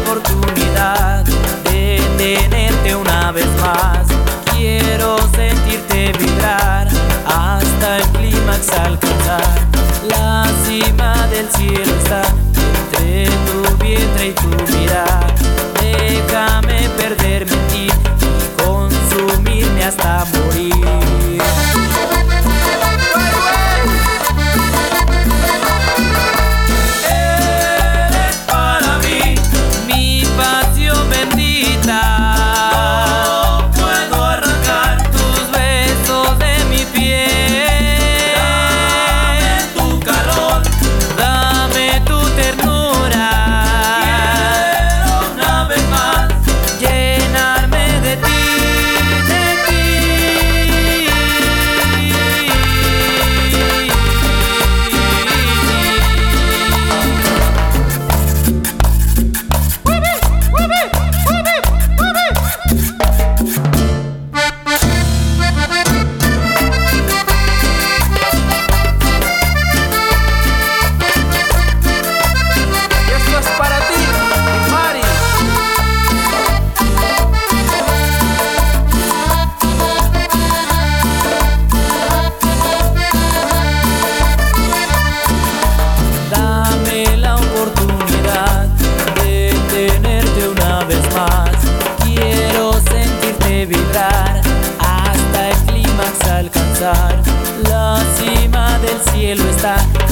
oportunidad de tenerte una vez más. Quiero sentirte vibrar hasta el clímax alcanzar. La cima del cielo está entre tu vientre y tu mirar. Déjame perderme en ti y consumirme hasta morir. Hasta el clímax alcanzar. La cima del cielo está